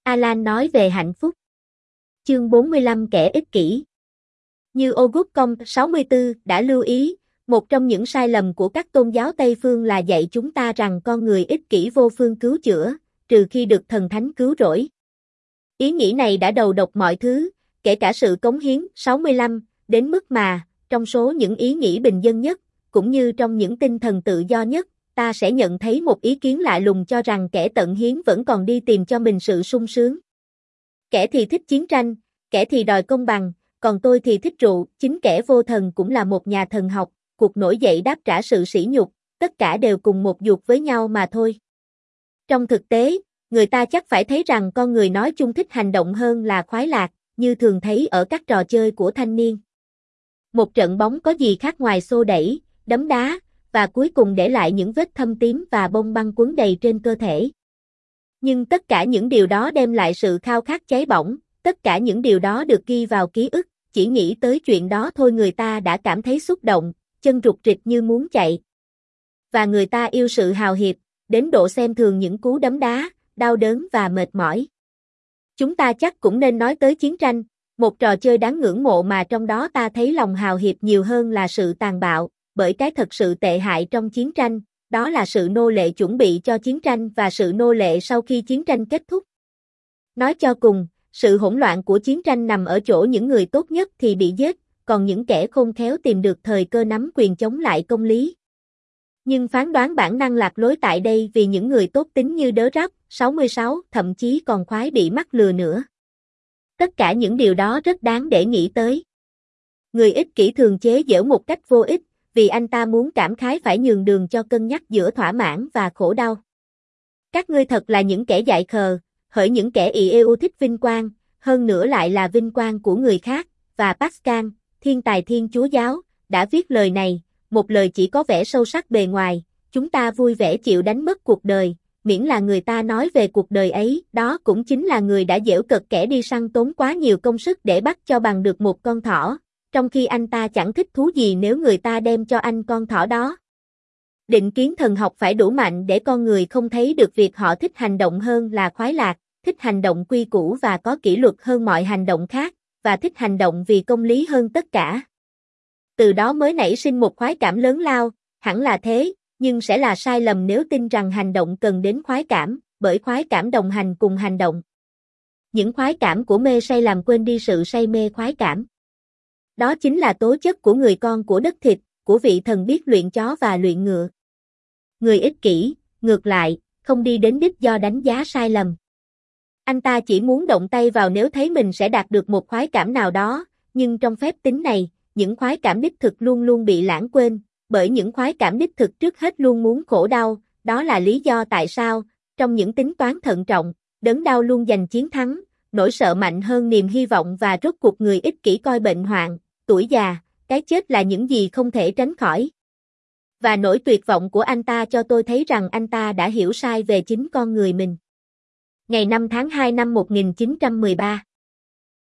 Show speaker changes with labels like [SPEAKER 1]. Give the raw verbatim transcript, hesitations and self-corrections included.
[SPEAKER 1] Alan nói về hạnh phúc. Chương bốn mươi lăm Kẻ ích kỷ. Như Auguste Comte sáu mươi tư đã lưu ý, một trong những sai lầm của các tôn giáo Tây phương là dạy chúng ta rằng con người ích kỷ vô phương cứu chữa, trừ khi được thần thánh cứu rỗi. Ý nghĩ này đã đầu độc mọi thứ, kể cả sự cống hiến. sáu mươi lăm, đến mức mà, trong số những ý nghĩ bình dân nhất, cũng như trong những tinh thần tự do nhất, ta sẽ nhận thấy một ý kiến lạ lùng cho rằng kẻ tận hiến vẫn còn đi tìm cho mình sự sung sướng. Kẻ thì thích chiến tranh, kẻ thì đòi công bằng, còn tôi thì thích rượu. Chính kẻ vô thần cũng là một nhà thần học, cuộc nổi dậy đáp trả sự sỉ nhục, tất cả đều cùng một dục với nhau mà thôi. Trong thực tế, người ta chắc phải thấy rằng con người nói chung thích hành động hơn là khoái lạc, như thường thấy ở các trò chơi của thanh niên. Một trận bóng có gì khác ngoài xô đẩy, đấm đá, và cuối cùng để lại những vết thâm tím và bông băng quấn đầy trên cơ thể. Nhưng tất cả những điều đó đem lại sự khao khát cháy bỏng, tất cả những điều đó được ghi vào ký ức, chỉ nghĩ tới chuyện đó thôi người ta đã cảm thấy xúc động, chân rụt rịch như muốn chạy. Và người ta yêu sự hào hiệp, đến độ xem thường những cú đấm đá, đau đớn và mệt mỏi. Chúng ta chắc cũng nên nói tới chiến tranh, một trò chơi đáng ngưỡng mộ mà trong đó ta thấy lòng hào hiệp nhiều hơn là sự tàn bạo, bởi cái thật sự tệ hại trong chiến tranh, đó là sự nô lệ chuẩn bị cho chiến tranh và sự nô lệ sau khi chiến tranh kết thúc. Nói cho cùng, sự hỗn loạn của chiến tranh nằm ở chỗ những người tốt nhất thì bị giết, còn những kẻ khôn khéo tìm được thời cơ nắm quyền chống lại công lý. Nhưng phán đoán bản năng lạc lối tại đây vì những người tốt tính như Đớ Rắp, sáu mươi sáu, thậm chí còn khoái bị mắc lừa nữa. Tất cả những điều đó rất đáng để nghĩ tới. Người ích kỷ thường chế giễu một cách vô ích, vì anh ta muốn cảm khái phải nhường đường cho cân nhắc giữa thỏa mãn và khổ đau. Các ngươi thật là những kẻ dại khờ, hỡi những kẻ ì yêu thích vinh quang, hơn nữa lại là vinh quang của người khác, và Pascal, thiên tài Thiên Chúa giáo, đã viết lời này, một lời chỉ có vẻ sâu sắc bề ngoài, chúng ta vui vẻ chịu đánh mất cuộc đời, miễn là người ta nói về cuộc đời ấy, đó cũng chính là người đã giễu cợt kẻ đi săn tốn quá nhiều công sức để bắt cho bằng được một con thỏ, trong khi anh ta chẳng thích thú gì nếu người ta đem cho anh con thỏ đó. Định kiến thần học phải đủ mạnh để con người không thấy được việc họ thích hành động hơn là khoái lạc, thích hành động quy củ và có kỷ luật hơn mọi hành động khác, và thích hành động vì công lý hơn tất cả. Từ đó mới nảy sinh một khoái cảm lớn lao, hẳn là thế, nhưng sẽ là sai lầm nếu tin rằng hành động cần đến khoái cảm, bởi khoái cảm đồng hành cùng hành động. Những khoái cảm của mê say làm quên đi sự say mê khoái cảm. Đó chính là tố chất của người con của đất thịt, của vị thần biết luyện chó và luyện ngựa. Người ích kỷ, ngược lại, không đi đến đích do đánh giá sai lầm. Anh ta chỉ muốn động tay vào nếu thấy mình sẽ đạt được một khoái cảm nào đó, nhưng trong phép tính này, những khoái cảm đích thực luôn luôn bị lãng quên, bởi những khoái cảm đích thực trước hết luôn muốn khổ đau, đó là lý do tại sao, trong những tính toán thận trọng, đớn đau luôn giành chiến thắng, nỗi sợ mạnh hơn niềm hy vọng và rốt cuộc người ích kỷ coi bệnh hoạn, tuổi già, cái chết là những gì không thể tránh khỏi. Và nỗi tuyệt vọng của anh ta cho tôi thấy rằng anh ta đã hiểu sai về chính con người mình. Ngày năm tháng hai năm một nghìn chín trăm mười ba